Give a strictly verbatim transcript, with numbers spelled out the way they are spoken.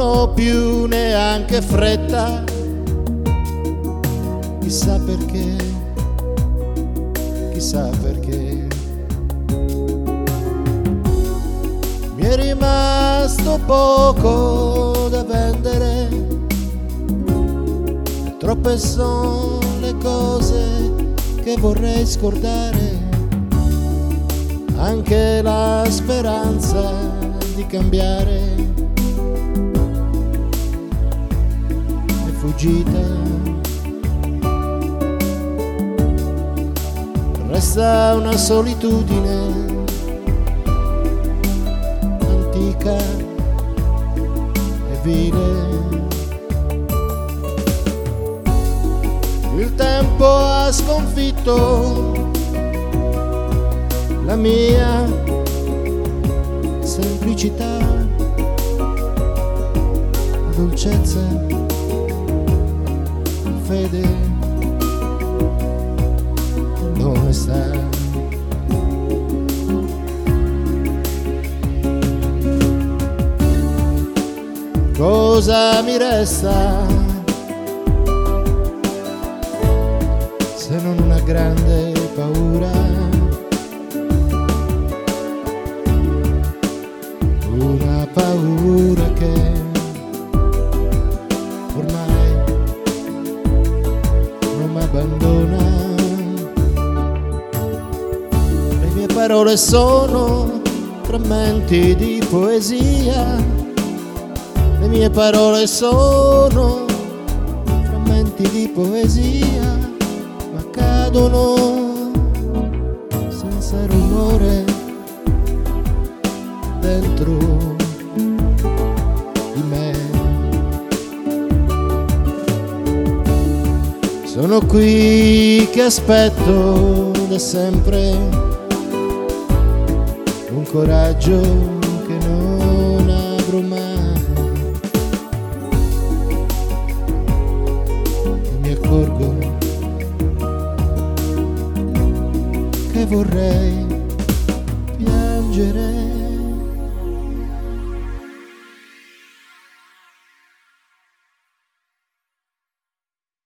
ho più neanche fretta, chissà perché, chissà perché. Mi è rimasto poco da vendere, troppe sono le cose che vorrei scordare, anche la speranza di cambiare è fuggita. Resta una solitudine antica e vile. Il tempo ha sconfitto la mia semplicità, dolcezza, fede, dove sta? Cosa mi resta se non una grande paura, una paura che ormai non mi abbandona. Le mie parole sono frammenti di poesia, le mie parole sono frammenti di poesia, ma cadono senza rumore dentro di me. Sono qui che aspetto da sempre un coraggio che non avrò mai, e mi accorgo che vorrei piangere.